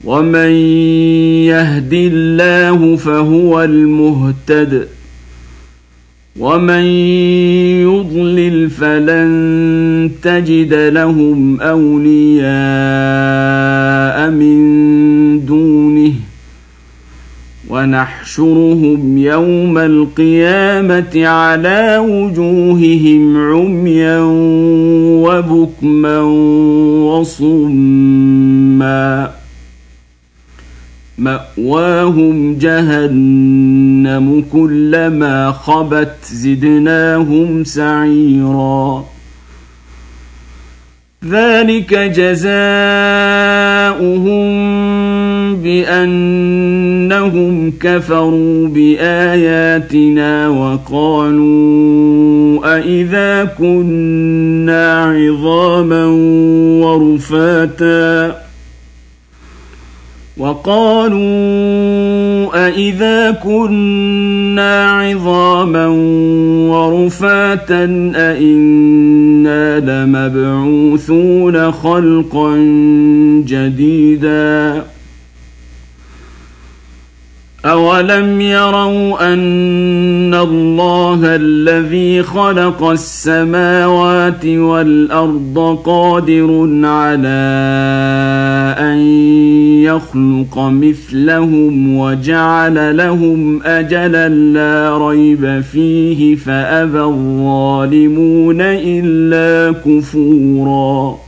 ومن يهد الله فهو المهتد ومن يضلل فلن تجد لهم أولياء من دونه ونحشرهم يوم القيامة على وجوههم عميا وبكما وصما مأواهم جهنم كلما خبت زدناهم سعيرا ذلك جزاؤهم بأنهم كفروا بآياتنا وقالوا أإذا كنا عظاما ورفاتا أإنا لمبعوثون خلقا جديدا أولم يروا أن الله الذي خلق السماوات والأرض قادر على أن يخلق مثلهم وجعل لهم أجلا لا ريب فيه فأبى الظالمون إلا كفورا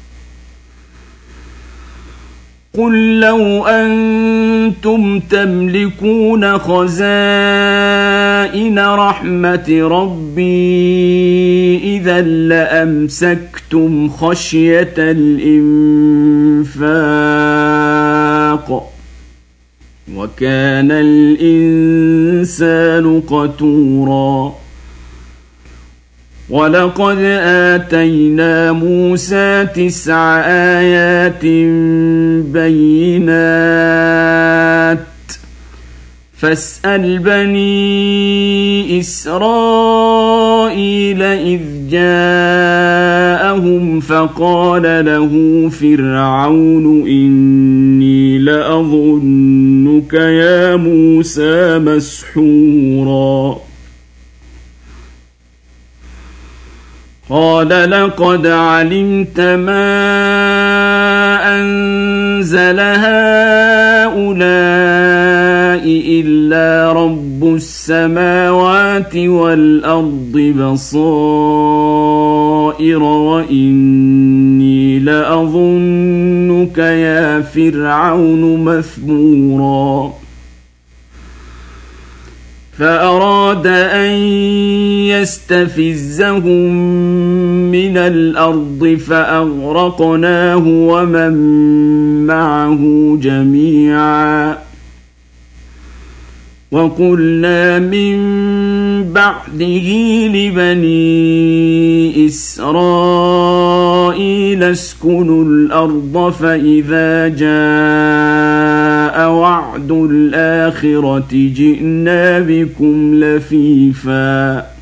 قل لو أنتم تملكون خزائن رحمة ربي إذا لأمسكتم خشية الإنفاق وكان الإنسان قتورا ولقد آتينا موسى 9 آيات بينات فاسأل بني إسرائيل إذ جاءهم فقال له فرعون إني لأظنك يا موسى مسحورا قال لقد علمت ما أنزل هؤلاء إلا رب السماوات والأرض بصائر وإني لأظنك يا فرعون مثبورا فأراد أن يستفزهم من الأرض فأغرقناه ومن معه جميعا وقلنا من بعده لبني إسرائيل اسكنوا الأرض فإذا جاء وعد الآخرة جئنا بكم لفيفا